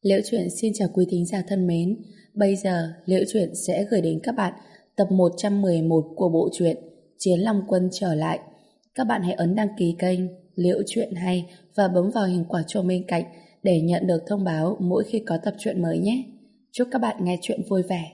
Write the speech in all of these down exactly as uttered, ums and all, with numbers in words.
Liễu Chuyện xin chào quý thính giả thân mến. Bây giờ Liễu Chuyện sẽ gửi đến các bạn tập một trăm mười một của bộ truyện Chiến Long Quân trở lại. Các bạn hãy ấn đăng ký kênh Liễu Chuyện Hay và bấm vào hình quả chuông bên cạnh để nhận được thông báo mỗi khi có tập truyện mới nhé. Chúc các bạn nghe truyện vui vẻ.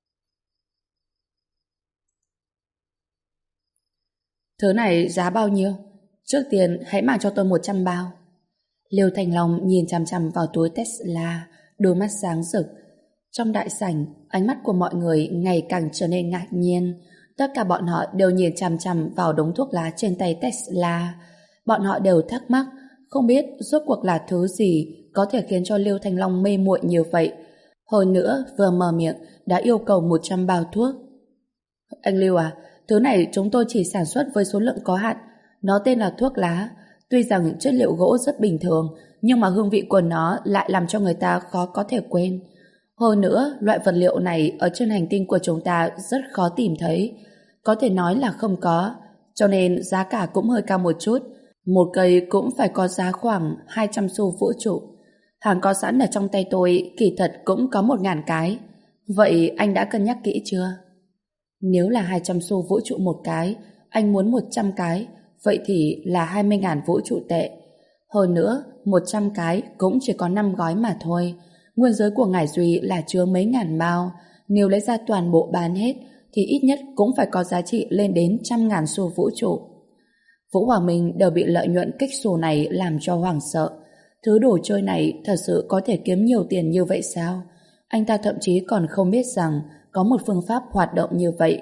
Thứ này giá bao nhiêu? Trước tiên hãy mang cho tôi một trăm bao. Liêu Thành Long nhìn chằm chằm vào túi Tesla, đôi mắt sáng rực. Trong đại sảnh, ánh mắt của mọi người ngày càng trở nên ngạc nhiên. Tất cả bọn họ đều nhìn chằm chằm vào đống thuốc lá trên tay Tesla. Bọn họ đều thắc mắc, không biết rốt cuộc là thứ gì có thể khiến cho Liêu Thành Long mê muội như vậy. Hơn nữa, vừa mở miệng đã yêu cầu một trăm bao thuốc. Anh Liêu à, thứ này chúng tôi chỉ sản xuất với số lượng có hạn. Nó tên là thuốc lá. Tuy rằng chất liệu gỗ rất bình thường, nhưng mà hương vị của nó lại làm cho người ta khó có thể quên. Hơn nữa, loại vật liệu này ở trên hành tinh của chúng ta rất khó tìm thấy. Có thể nói là không có, cho nên giá cả cũng hơi cao một chút. Một cây cũng phải có giá khoảng hai trăm xu vũ trụ. Hàng có sẵn ở trong tay tôi kỳ thật cũng có một ngàn cái. Vậy anh đã cân nhắc kỹ chưa? Nếu là hai trăm xu vũ trụ một cái, anh muốn một trăm cái, vậy thì là hai mươi ngàn vũ trụ tệ. Hơn nữa, một trăm cái cũng chỉ có năm gói mà thôi. Nguyên giới của Ngải Duy là chứa mấy ngàn bao. Nếu lấy ra toàn bộ bán hết, thì ít nhất cũng phải có giá trị lên đến trăm ngàn xu vũ trụ. Vũ Hoàng Minh đều bị lợi nhuận kích xù này làm cho hoảng sợ. Thứ đồ chơi này thật sự có thể kiếm nhiều tiền như vậy sao? Anh ta thậm chí còn không biết rằng có một phương pháp hoạt động như vậy.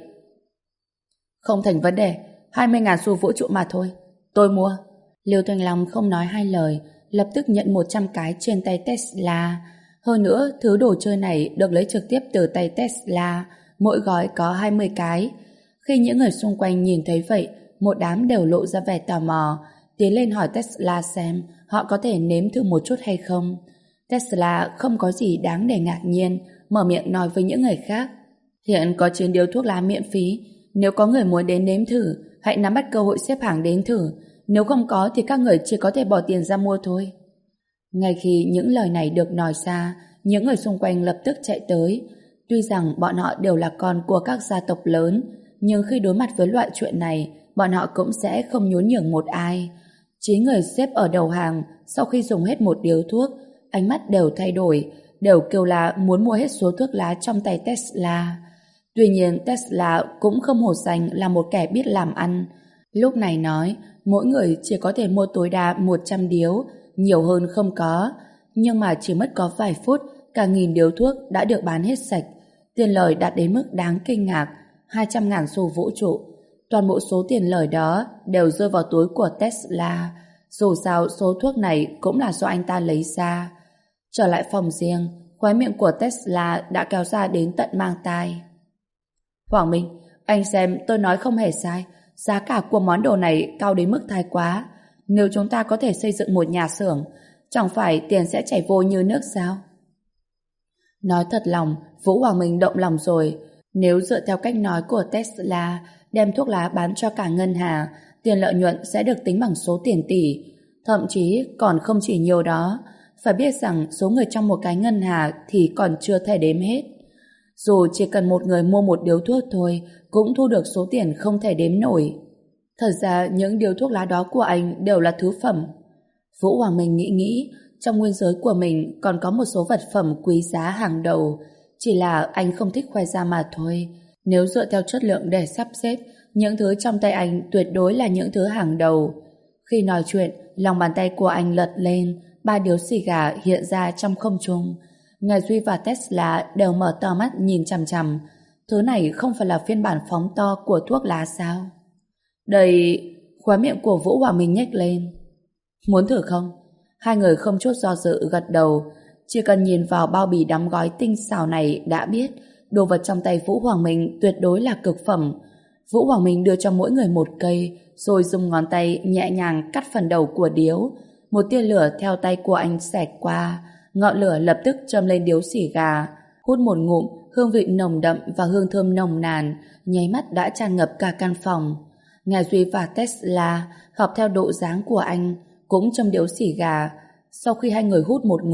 Không thành vấn đề, hai mươi ngàn xu vũ trụ mà thôi. Tôi mua. Liêu Thanh Long không nói hai lời, lập tức nhận một trăm cái trên tay Tesla. Hơn nữa, thứ đồ chơi này được lấy trực tiếp từ tay Tesla, mỗi gói có hai mươi cái. Khi những người xung quanh nhìn thấy vậy, một đám đều lộ ra vẻ tò mò, tiến lên hỏi Tesla xem họ có thể nếm thử một chút hay không. Tesla không có gì đáng để ngạc nhiên, mở miệng nói với những người khác. Hiện có chín điếu thuốc lá miễn phí, nếu có người muốn đến nếm thử, hãy nắm bắt cơ hội xếp hàng đến thử. Nếu không có thì các người chỉ có thể bỏ tiền ra mua thôi. Ngay khi những lời này được nói ra, những người xung quanh lập tức chạy tới. Tuy rằng bọn họ đều là con của các gia tộc lớn, nhưng khi đối mặt với loại chuyện này, bọn họ cũng sẽ không nhún nhường một ai. Chín người xếp ở đầu hàng, sau khi dùng hết một điếu thuốc, ánh mắt đều thay đổi, đều kêu là muốn mua hết số thuốc lá trong tay Tesla. Tuy nhiên Tesla cũng không hổ danh là một kẻ biết làm ăn. Lúc này nói, mỗi người chỉ có thể mua tối đa một trăm điếu, nhiều hơn không có. Nhưng mà chỉ mất có vài phút, cả nghìn điếu thuốc đã được bán hết sạch. Tiền lời đạt đến mức đáng kinh ngạc, hai trăm ngàn xu vũ trụ. Toàn bộ số tiền lời đó đều rơi vào túi của Tesla. Dù sao số thuốc này cũng là do anh ta lấy ra. Trở lại phòng riêng, khóe miệng của Tesla đã kéo ra đến tận mang tai. Hoàng Minh, anh xem tôi nói không hề sai. Giá cả của món đồ này cao đến mức thái quá. Nếu chúng ta có thể xây dựng một nhà xưởng, chẳng phải tiền sẽ chảy vô như nước sao? Nói thật lòng, Vũ Hoàng Minh động lòng rồi. Nếu dựa theo cách nói của Tesla, đem thuốc lá bán cho cả ngân hàng, tiền lợi nhuận sẽ được tính bằng số tiền tỷ. Thậm chí còn không chỉ nhiều đó. Phải biết rằng số người trong một cái ngân hàng thì còn chưa thể đếm hết. Dù chỉ cần một người mua một điếu thuốc thôi, cũng thu được số tiền không thể đếm nổi. Thật ra những điếu thuốc lá đó của anh đều là thứ phẩm. Vũ Hoàng Minh nghĩ nghĩ, trong nguyên giới của mình còn có một số vật phẩm quý giá hàng đầu, chỉ là anh không thích khoe ra mà thôi. Nếu dựa theo chất lượng để sắp xếp, những thứ trong tay anh tuyệt đối là những thứ hàng đầu. Khi nói chuyện, lòng bàn tay của anh lật lên, ba điếu xì gà hiện ra trong không trung. Ngài Duy và Tesla đều mở to mắt nhìn chằm chằm. Thứ này không phải là phiên bản phóng to của thuốc lá sao? Đây... Khóe miệng của Vũ Hoàng Minh nhếch lên. Muốn thử không? Hai người không chút do dự gật đầu. Chỉ cần nhìn vào bao bì đóng gói tinh xảo này đã biết đồ vật trong tay Vũ Hoàng Minh tuyệt đối là cực phẩm. Vũ Hoàng Minh đưa cho mỗi người một cây, rồi dùng ngón tay nhẹ nhàng cắt phần đầu của điếu. Một tia lửa theo tay của anh xẹt qua, ngọn lửa lập tức châm lên điếu xì gà. Hút một ngụm, hương vị nồng đậm và hương thơm nồng nàn nháy mắt đã tràn ngập cả căn phòng. Ngài Duy và Tesla học theo độ dáng của anh, cũng châm điếu xì gà. Sau khi hai người hút một ngụm,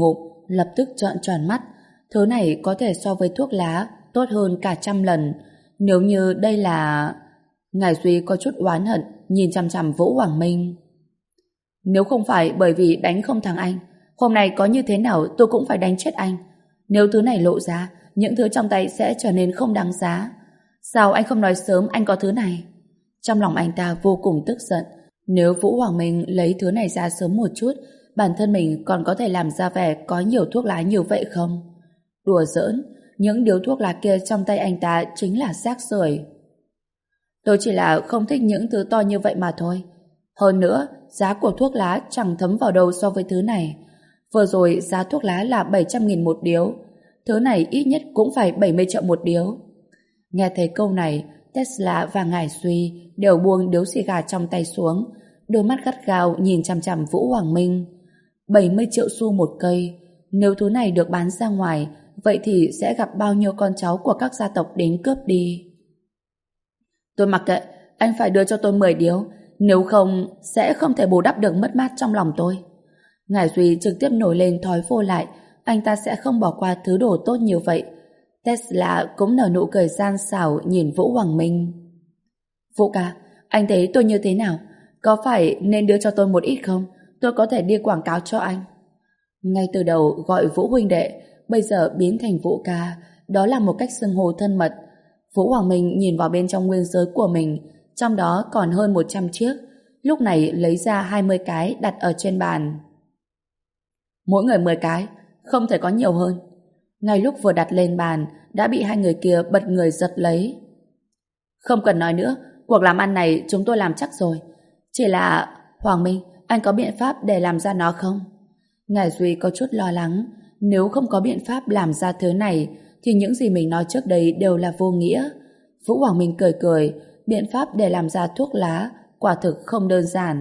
lập tức trợn tròn mắt. Thứ này có thể so với thuốc lá tốt hơn cả trăm lần. Nếu như đây là... Ngải Duy có chút oán hận nhìn chằm chằm Vũ Hoàng Minh. Nếu không phải bởi vì đánh không thắng anh, hôm nay có như thế nào tôi cũng phải đánh chết anh. Nếu thứ này lộ ra, những thứ trong tay sẽ trở nên không đáng giá. Sao anh không nói sớm anh có thứ này? Trong lòng anh ta vô cùng tức giận. Nếu Vũ Hoàng Minh lấy thứ này ra sớm một chút, bản thân mình còn có thể làm ra vẻ có nhiều thuốc lá như vậy không? Đùa giỡn, những điếu thuốc lá kia trong tay anh ta chính là xác rời. Tôi chỉ là không thích những thứ to như vậy mà thôi. Hơn nữa, giá của thuốc lá chẳng thấm vào đâu so với thứ này. Vừa rồi giá thuốc lá là bảy trăm nghìn một điếu. Thứ này ít nhất cũng phải bảy mươi triệu một điếu. Nghe thấy câu này, Tesla và Ngải Duy đều buông điếu xì gà trong tay xuống, đôi mắt gắt gao nhìn chằm chằm Vũ Hoàng Minh. bảy mươi triệu xu một cây. Nếu thứ này được bán ra ngoài, vậy thì sẽ gặp bao nhiêu con cháu của các gia tộc đến cướp đi. Tôi mặc kệ, anh phải đưa cho tôi mười điếu, nếu không sẽ không thể bù đắp được mất mát trong lòng tôi. Ngải Duy trực tiếp nổi lên thói vô lại, anh ta sẽ không bỏ qua thứ đồ tốt như vậy. Tesla cũng nở nụ cười gian xảo nhìn Vũ Hoàng Minh. Vũ ca, anh thấy tôi như thế nào? Có phải nên đưa cho tôi một ít không? Tôi có thể đi quảng cáo cho anh. Ngay từ đầu gọi Vũ huynh đệ, bây giờ biến thành Vũ ca, đó là một cách xưng hô thân mật. Vũ Hoàng Minh nhìn vào bên trong nguyên giới của mình, trong đó còn hơn một trăm chiếc, lúc này lấy ra hai mươi cái đặt ở trên bàn. Mỗi người mười cái, không thể có nhiều hơn. Ngay lúc vừa đặt lên bàn, đã bị hai người kia bật người giật lấy. Không cần nói nữa, cuộc làm ăn này chúng tôi làm chắc rồi. Chỉ là, Hoàng Minh, anh có biện pháp để làm ra nó không? Ngải Duy có chút lo lắng, nếu không có biện pháp làm ra thứ này, thì những gì mình nói trước đây đều là vô nghĩa. Vũ Hoàng Minh cười cười, biện pháp để làm ra thuốc lá quả thực không đơn giản.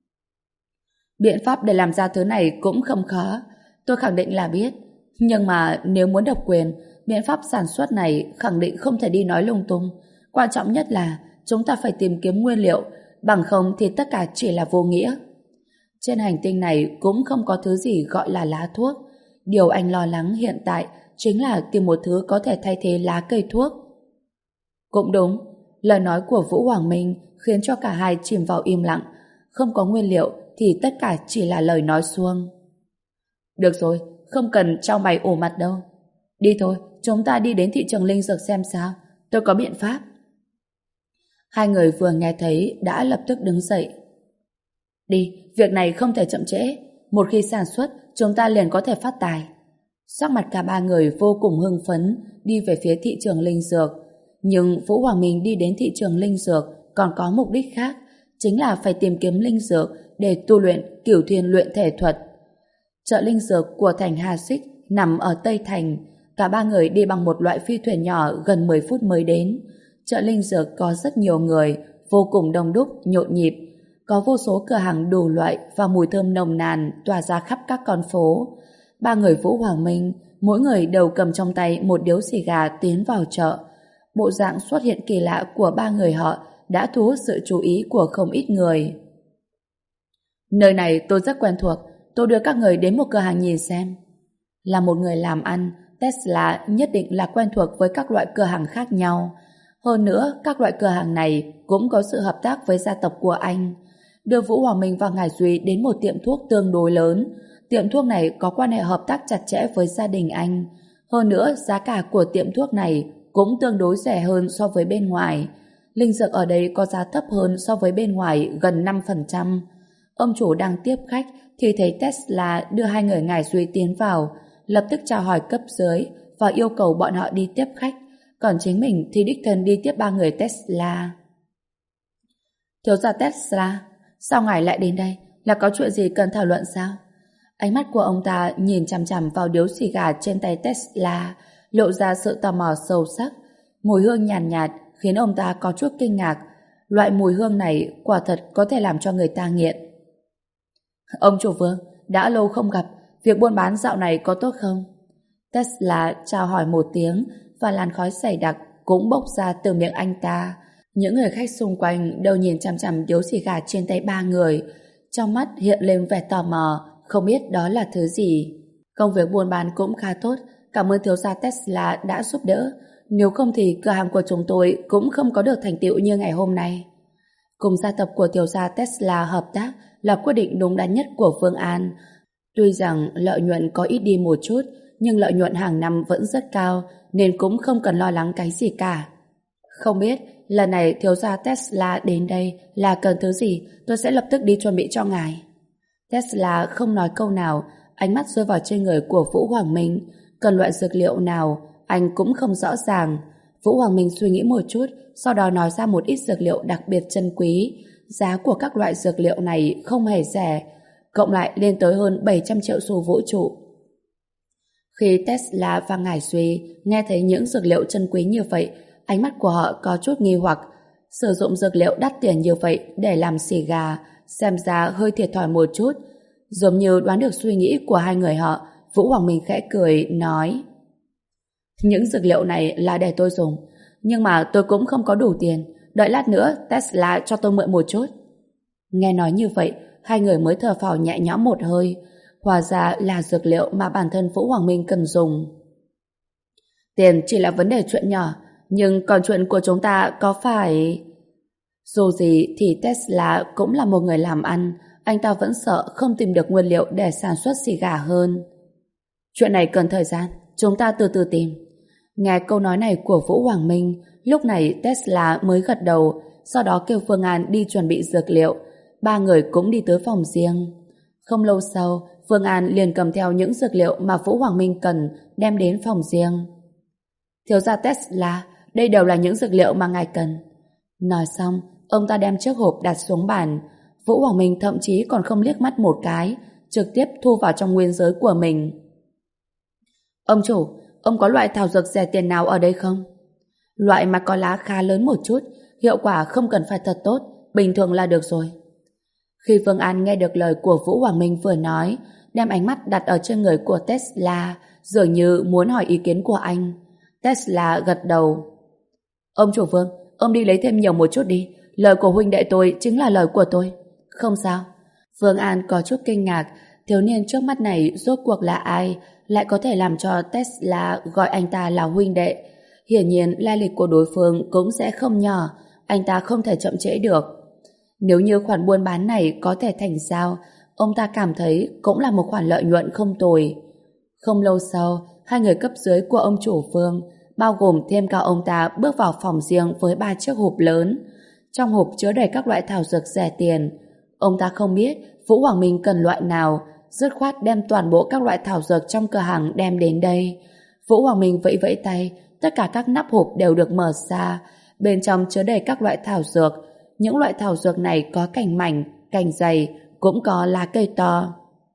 Biện pháp để làm ra thứ này cũng không khó, tôi khẳng định là biết. Nhưng mà nếu muốn độc quyền, biện pháp sản xuất này khẳng định không thể đi nói lung tung. Quan trọng nhất là chúng ta phải tìm kiếm nguyên liệu, bằng không thì tất cả chỉ là vô nghĩa. Trên hành tinh này cũng không có thứ gì gọi là lá thuốc. Điều anh lo lắng hiện tại chính là tìm một thứ có thể thay thế lá cây thuốc. Cũng đúng, lời nói của Vũ Hoàng Minh khiến cho cả hai chìm vào im lặng. Không có nguyên liệu thì tất cả chỉ là lời nói suông. Được rồi, không cần trao mày ổ mặt đâu. Đi thôi, chúng ta đi đến thị trường linh dược xem sao. Tôi có biện pháp. Hai người vừa nghe thấy đã lập tức đứng dậy. Đi, việc này không thể chậm trễ. Một khi sản xuất, chúng ta liền có thể phát tài. Sắc mặt cả ba người vô cùng hưng phấn đi về phía thị trường linh dược. Nhưng Vũ Hoàng Minh đi đến thị trường linh dược còn có mục đích khác, chính là phải tìm kiếm linh dược để tu luyện Cửu Thiên luyện thể thuật. Chợ linh dược của thành Hà Xích nằm ở Tây Thành. Cả ba người đi bằng một loại phi thuyền nhỏ gần mười phút mới đến. Chợ linh dược có rất nhiều người, vô cùng đông đúc, nhộn nhịp. Có vô số cửa hàng đủ loại và mùi thơm nồng nàn tỏa ra khắp các con phố. Ba người Vũ Hoàng Minh, mỗi người đều cầm trong tay một điếu xì gà tiến vào chợ. Bộ dạng xuất hiện kỳ lạ của ba người họ đã thu hút sự chú ý của không ít người. Nơi này tôi rất quen thuộc, tôi đưa các người đến một cửa hàng nhìn xem. Là một người làm ăn, Tesla nhất định là quen thuộc với các loại cửa hàng khác nhau. Hơn nữa, các loại cửa hàng này cũng có sự hợp tác với gia tộc của anh. Đưa Vũ Hoàng Minh và Ngải Duy đến một tiệm thuốc tương đối lớn. Tiệm thuốc này có quan hệ hợp tác chặt chẽ với gia đình anh. Hơn nữa, giá cả của tiệm thuốc này cũng tương đối rẻ hơn so với bên ngoài. Linh dược ở đây có giá thấp hơn so với bên ngoài gần năm phần trăm. Ông chủ đang tiếp khách thì thấy Tesla đưa hai người Ngải Duy tiến vào, lập tức chào hỏi cấp dưới và yêu cầu bọn họ đi tiếp khách, còn chính mình thì đích thân đi tiếp ba người Tesla. Thiếu gia Tesla, sao ngài lại đến đây? Là có chuyện gì cần thảo luận sao? Ánh mắt của ông ta nhìn chằm chằm vào điếu xì gà trên tay Tesla, lộ ra sự tò mò sâu sắc. Mùi hương nhàn nhạt, nhạt khiến ông ta có chút kinh ngạc. Loại mùi hương này quả thật có thể làm cho người ta nghiện. Ông chủ Vương, đã lâu không gặp, việc buôn bán dạo này có tốt không? Tesla chào hỏi một tiếng và làn khói dày đặc cũng bốc ra từ miệng anh ta. Những người khách xung quanh đều nhìn chằm chằm điếu xì gà trên tay ba người, trong mắt hiện lên vẻ tò mò, không biết đó là thứ gì. Công việc buôn bán cũng khá tốt, cảm ơn thiếu gia Tesla đã giúp đỡ. Nếu không thì cửa hàng của chúng tôi cũng không có được thành tựu như ngày hôm nay. Cùng gia tộc của thiếu gia Tesla hợp tác là quyết định đúng đắn nhất của Phương An. Tuy rằng lợi nhuận có ít đi một chút, nhưng lợi nhuận hàng năm vẫn rất cao, nên cũng không cần lo lắng cái gì cả. Không biết, lần này thiếu gia Tesla đến đây là cần thứ gì, tôi sẽ lập tức đi chuẩn bị cho ngài. Tesla không nói câu nào, ánh mắt rơi vào trên người của Vũ Hoàng Minh. Cần loại dược liệu nào, anh cũng không rõ ràng. Vũ Hoàng Minh suy nghĩ một chút, sau đó nói ra một ít dược liệu đặc biệt chân quý. Giá của các loại dược liệu này không hề rẻ, cộng lại lên tới hơn bảy trăm triệu xu vũ trụ. Khi Tesla và Ngải Duy nghe thấy những dược liệu chân quý như vậy, ánh mắt của họ có chút nghi hoặc. Sử dụng dược liệu đắt tiền như vậy để làm xì gà, xem ra hơi thiệt thòi một chút. Giống như đoán được suy nghĩ của hai người họ, Vũ Hoàng Minh khẽ cười, nói: những dược liệu này là để tôi dùng, nhưng mà tôi cũng không có đủ tiền, đợi lát nữa Tesla cho tôi mượn một chút. Nghe nói như vậy, hai người mới thở phào nhẹ nhõm một hơi. Hóa ra là dược liệu mà bản thân Vũ Hoàng Minh cần dùng. Tiền chỉ là vấn đề chuyện nhỏ, nhưng còn chuyện của chúng ta có phải... Dù gì thì Tesla cũng là một người làm ăn, anh ta vẫn sợ không tìm được nguyên liệu để sản xuất xì gà hơn. Chuyện này cần thời gian, chúng ta từ từ tìm. Nghe câu nói này của Vũ Hoàng Minh, lúc này Tesla mới gật đầu, sau đó kêu Phương An đi chuẩn bị dược liệu. Ba người cũng đi tới phòng riêng. Không lâu sau, Phương An liền cầm theo những dược liệu mà Vũ Hoàng Minh cần, đem đến phòng riêng. Thiếu gia Tesla, đây đều là những dược liệu mà ngài cần. Nói xong, ông ta đem chiếc hộp đặt xuống bàn. Vũ Hoàng Minh thậm chí còn không liếc mắt một cái, trực tiếp thu vào trong nguyên giới của mình. Ông chủ, ông có loại thảo dược rẻ tiền nào ở đây không? Loại mà có lá khá lớn một chút, hiệu quả không cần phải thật tốt, bình thường là được rồi. Khi Phương An nghe được lời của Vũ Hoàng Minh vừa nói, đem ánh mắt đặt ở trên người của Tesla, dường như muốn hỏi ý kiến của anh. Tesla gật đầu. Ông chủ Vương, ông đi lấy thêm nhiều một chút đi, lời của huynh đệ tôi chính là lời của tôi. Không sao. Phương An có chút kinh ngạc, thiếu niên trước mắt này rốt cuộc là ai, lại có thể làm cho Tesla gọi anh ta là huynh đệ. Hiển nhiên lai lịch của đối phương cũng sẽ không nhỏ, anh ta không thể chậm trễ được. Nếu như khoản buôn bán này có thể thành giao, ông ta cảm thấy cũng là một khoản lợi nhuận không tồi. Không lâu sau, hai người cấp dưới của ông chủ Phương, bao gồm thêm cả ông ta, bước vào phòng riêng với ba chiếc hộp lớn. Trong hộp chứa đầy các loại thảo dược rẻ tiền. Ông ta không biết Vũ Hoàng Minh cần loại nào, dứt khoát đem toàn bộ các loại thảo dược trong cửa hàng đem đến đây. Vũ Hoàng Minh vẫy vẫy tay, tất cả các nắp hộp đều được mở ra, bên trong chứa đầy các loại thảo dược. Những loại thảo dược này có cành mảnh, cành dày, cũng có lá cây to.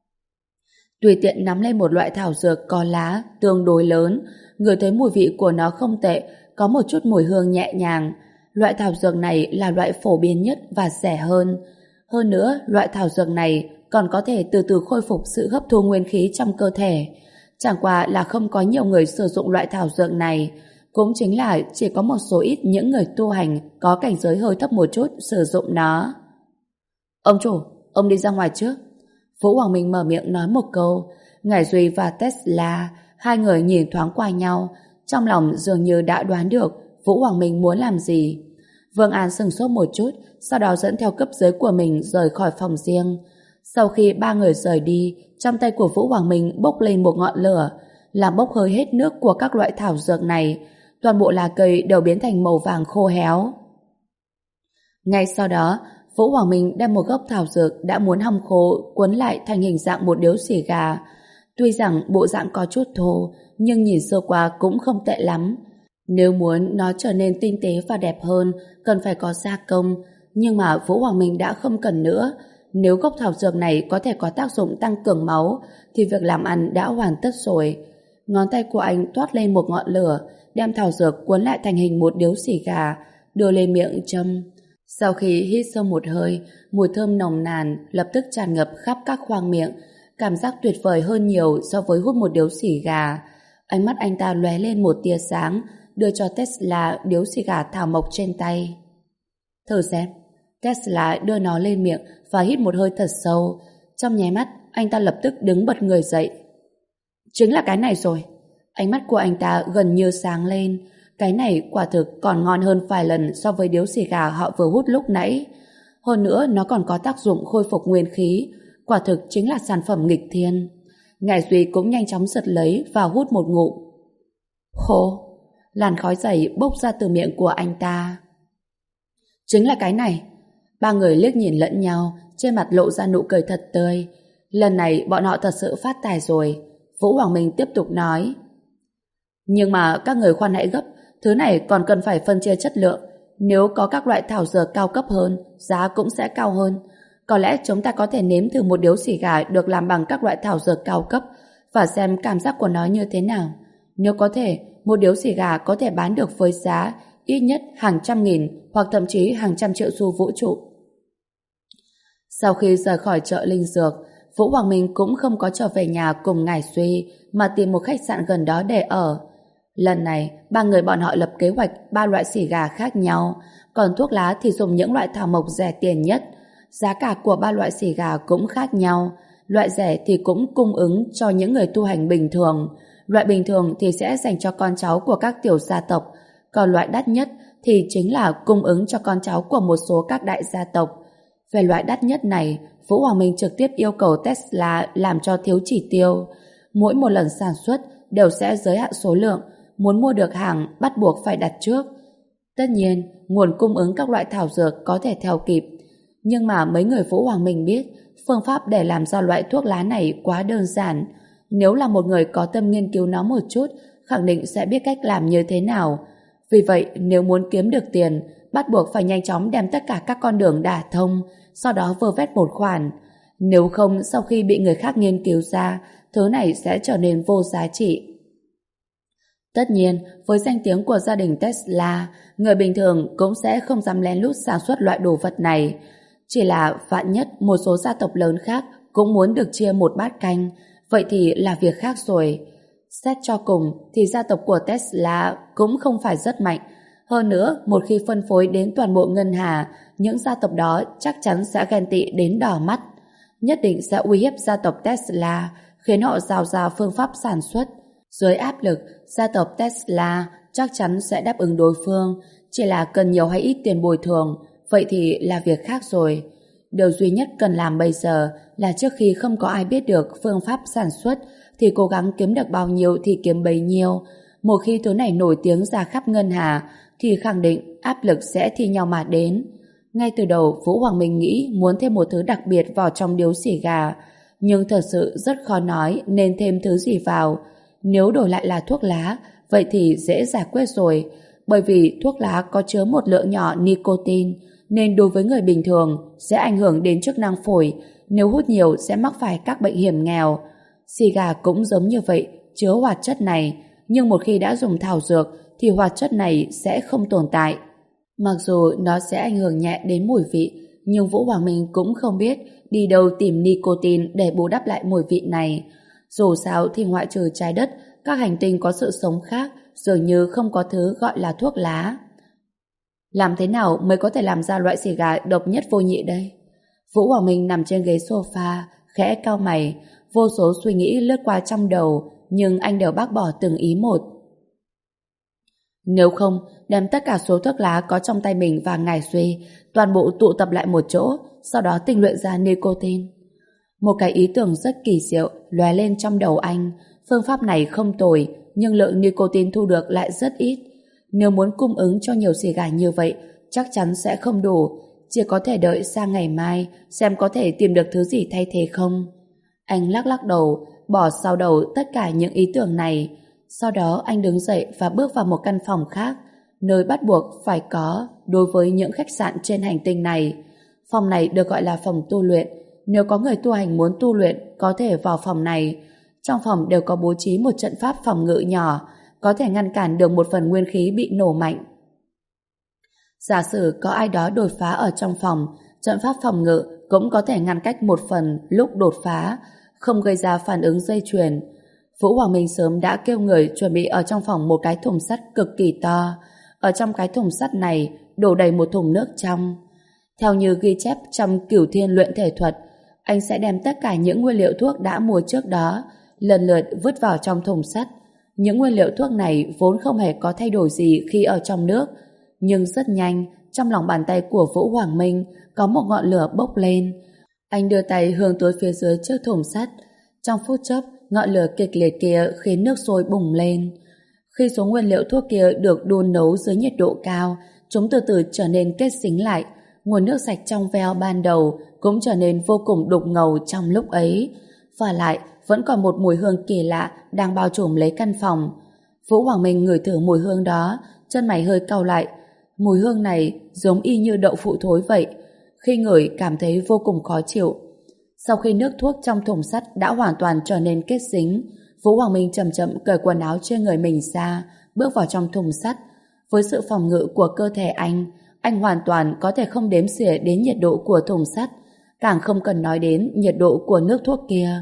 Tùy tiện nắm lên một loại thảo dược có lá tương đối lớn, ngửi thấy mùi vị của nó không tệ, có một chút mùi hương nhẹ nhàng. Loại thảo dược này là loại phổ biến nhất và rẻ hơn. Hơn nữa, loại thảo dược này còn có thể từ từ khôi phục sự hấp thu nguyên khí trong cơ thể. Chẳng qua là không có nhiều người sử dụng loại thảo dược này, cũng chính là chỉ có một số ít những người tu hành có cảnh giới hơi thấp một chút sử dụng nó. Ông chủ, ông đi ra ngoài trước. Vũ Hoàng Minh mở miệng nói một câu. Ngải Duy và Tesla, hai người nhìn thoáng qua nhau, trong lòng dường như đã đoán được Vũ Hoàng Minh muốn làm gì. Vương An sửng sốt một chút, sau đó dẫn theo cấp dưới của mình rời khỏi phòng riêng. Sau khi ba người rời đi, trong tay của Vũ Hoàng Minh bốc lên một ngọn lửa, làm bốc hơi hết nước của các loại thảo dược này. Toàn bộ lá cây đều biến thành màu vàng khô héo. Ngay sau đó, Vũ Hoàng Minh đem một gốc thảo dược đã muốn hong khô cuốn lại thành hình dạng một điếu xì gà. Tuy rằng bộ dạng có chút thô, nhưng nhìn sơ qua cũng không tệ lắm. Nếu muốn nó trở nên tinh tế và đẹp hơn, cần phải có gia công, nhưng mà Vũ Hoàng Minh đã không cần nữa. Nếu gốc thảo dược này có thể có tác dụng tăng cường máu, thì việc làm ăn đã hoàn tất rồi. Ngón tay của anh toát lên một ngọn lửa, đem thảo dược cuốn lại thành hình một điếu xì gà, đưa lên miệng châm. Sau khi hít sâu một hơi, mùi thơm nồng nàn lập tức tràn ngập khắp các khoang miệng, cảm giác tuyệt vời hơn nhiều so với hút một điếu xì gà. Ánh mắt anh ta lóe lên một tia sáng, đưa cho Tesla điếu xì gà thảo mộc trên tay. Thử xem. Tesla đưa nó lên miệng và hít một hơi thật sâu. Trong nháy mắt, anh ta lập tức đứng bật người dậy. Chính là cái này rồi. Ánh mắt của anh ta gần như sáng lên. Cái này quả thực còn ngon hơn vài lần so với điếu xì gà họ vừa hút lúc nãy. Hơn nữa nó còn có tác dụng khôi phục nguyên khí. Quả thực chính là sản phẩm nghịch thiên. Ngải Duy cũng nhanh chóng giật lấy và hút một ngụm. Khô! Làn khói dày bốc ra từ miệng của anh ta. Chính là cái này. Ba người liếc nhìn lẫn nhau, trên mặt lộ ra nụ cười thật tươi. Lần này bọn họ thật sự phát tài rồi. Vũ Hoàng Minh tiếp tục nói. Nhưng mà các người khoan hãy gấp, thứ này còn cần phải phân chia chất lượng. Nếu có các loại thảo dược cao cấp hơn, giá cũng sẽ cao hơn. Có lẽ chúng ta có thể nếm thử một điếu xì gà được làm bằng các loại thảo dược cao cấp và xem cảm giác của nó như thế nào. Nếu có thể, một điếu xì gà có thể bán được với giá ít nhất hàng trăm nghìn hoặc thậm chí hàng trăm triệu xu vũ trụ. Sau khi rời khỏi chợ linh dược, Vũ Hoàng Minh cũng không có trở về nhà cùng Ngải Duy mà tìm một khách sạn gần đó để ở. Lần này, ba người bọn họ lập kế hoạch ba loại xì gà khác nhau, còn thuốc lá thì dùng những loại thảo mộc rẻ tiền nhất. Giá cả của ba loại xì gà cũng khác nhau. Loại rẻ thì cũng cung ứng cho những người tu hành bình thường. Loại bình thường thì sẽ dành cho con cháu của các tiểu gia tộc. Còn loại đắt nhất thì chính là cung ứng cho con cháu của một số các đại gia tộc. Về loại đắt nhất này, Vũ Hoàng Minh trực tiếp yêu cầu Tesla làm cho thiếu chỉ tiêu. Mỗi một lần sản xuất đều sẽ giới hạn số lượng. Muốn mua được hàng bắt buộc phải đặt trước. Tất nhiên, nguồn cung ứng các loại thảo dược có thể theo kịp. Nhưng mà mấy người Vũ Hoàng Minh biết phương pháp để làm ra loại thuốc lá này quá đơn giản. Nếu là một người có tâm nghiên cứu nó một chút, khẳng định sẽ biết cách làm như thế nào. Vì vậy, nếu muốn kiếm được tiền, bắt buộc phải nhanh chóng đem tất cả các con đường đả thông, sau đó vơ vét một khoản. Nếu không, sau khi bị người khác nghiên cứu ra, thứ này sẽ trở nên vô giá trị. Tất nhiên, với danh tiếng của gia đình Tesla, người bình thường cũng sẽ không dám lén lút sản xuất loại đồ vật này. Chỉ là vạn nhất một số gia tộc lớn khác cũng muốn được chia một bát canh, vậy thì là việc khác rồi. Xét cho cùng thì gia tộc của Tesla cũng không phải rất mạnh. Hơn nữa, một khi phân phối đến toàn bộ Ngân Hà, những gia tộc đó chắc chắn sẽ ghen tị đến đỏ mắt. Nhất định sẽ uy hiếp gia tộc Tesla, khiến họ rào rào phương pháp sản xuất. Dưới áp lực, gia tộc Tesla chắc chắn sẽ đáp ứng đối phương, chỉ là cần nhiều hay ít tiền bồi thường, vậy thì là việc khác rồi. Điều duy nhất cần làm bây giờ là trước khi không có ai biết được phương pháp sản xuất thì cố gắng kiếm được bao nhiêu thì kiếm bấy nhiêu. Một khi thứ này nổi tiếng ra khắp Ngân Hà thì khẳng định áp lực sẽ thi nhau mà đến. Ngay từ đầu Vũ Hoàng Minh nghĩ muốn thêm một thứ đặc biệt vào trong điếu xì gà, nhưng thật sự rất khó nói nên thêm thứ gì vào. Nếu đổi lại là thuốc lá, vậy thì dễ giải quyết rồi, bởi vì thuốc lá có chứa một lượng nhỏ nicotine, nên đối với người bình thường sẽ ảnh hưởng đến chức năng phổi, nếu hút nhiều sẽ mắc phải các bệnh hiểm nghèo. Xì gà cũng giống như vậy, chứa hoạt chất này, nhưng một khi đã dùng thảo dược thì hoạt chất này sẽ không tồn tại. Mặc dù nó sẽ ảnh hưởng nhẹ đến mùi vị, nhưng Vũ Hoàng Minh cũng không biết đi đâu tìm nicotine để bù đắp lại mùi vị này. Dù sao thì ngoại trừ trái đất, các hành tinh có sự sống khác dường như không có thứ gọi là thuốc lá. Làm thế nào mới có thể làm ra loại xì gà độc nhất vô nhị đây? Vũ Hoàng Minh nằm trên ghế sofa, khẽ cau mày, vô số suy nghĩ lướt qua trong đầu, nhưng anh đều bác bỏ từng ý một. Nếu không, đem tất cả số thuốc lá có trong tay mình và Ngải Duy, toàn bộ tụ tập lại một chỗ, sau đó tinh luyện ra nicotine. Một cái ý tưởng rất kỳ diệu lóe lên trong đầu anh. Phương pháp này không tồi, nhưng lượng nicotine thu được lại rất ít. Nếu muốn cung ứng cho nhiều xì gà như vậy, chắc chắn sẽ không đủ. Chỉ có thể đợi sang ngày mai xem có thể tìm được thứ gì thay thế không. Anh lắc lắc đầu, bỏ sau đầu tất cả những ý tưởng này. Sau đó anh đứng dậy và bước vào một căn phòng khác, nơi bắt buộc phải có đối với những khách sạn trên hành tinh này. Phòng này được gọi là phòng tu luyện. Nếu có người tu hành muốn tu luyện có thể vào phòng này. Trong phòng đều có bố trí một trận pháp phòng ngự nhỏ, có thể ngăn cản được một phần nguyên khí bị nổ mạnh. Giả sử có ai đó đột phá ở trong phòng, trận pháp phòng ngự cũng có thể ngăn cách một phần lúc đột phá, không gây ra phản ứng dây chuyền. Vũ Hoàng Minh sớm đã kêu người chuẩn bị ở trong phòng một cái thùng sắt cực kỳ to. Ở trong cái thùng sắt này đổ đầy một thùng nước trong. Theo như ghi chép trong Cửu Thiên luyện thể thuật, anh sẽ đem tất cả những nguyên liệu thuốc đã mua trước đó, lần lượt vứt vào trong thùng sắt. Những nguyên liệu thuốc này vốn không hề có thay đổi gì khi ở trong nước, nhưng rất nhanh, trong lòng bàn tay của Vũ Hoàng Minh có một ngọn lửa bốc lên. Anh đưa tay hướng tới phía dưới chiếc thùng sắt. Trong phút chốc, ngọn lửa kịch liệt kia khiến nước sôi bùng lên. Khi số nguyên liệu thuốc kia được đun nấu dưới nhiệt độ cao, chúng từ từ trở nên kết dính lại. Nguồn nước sạch trong veo ban đầu cũng trở nên vô cùng đục ngầu trong lúc ấy. Và lại, vẫn còn một mùi hương kỳ lạ đang bao trùm lấy căn phòng. Vũ Hoàng Minh ngửi thử mùi hương đó, chân mày hơi cau lại. Mùi hương này giống y như đậu phụ thối vậy. Khi ngửi cảm thấy vô cùng khó chịu. Sau khi nước thuốc trong thùng sắt đã hoàn toàn trở nên kết dính, Vũ Hoàng Minh chậm chậm cởi quần áo trên người mình ra, bước vào trong thùng sắt. Với sự phòng ngự của cơ thể anh, anh hoàn toàn có thể không đếm xỉa đến nhiệt độ của thùng sắt, càng không cần nói đến nhiệt độ của nước thuốc kia.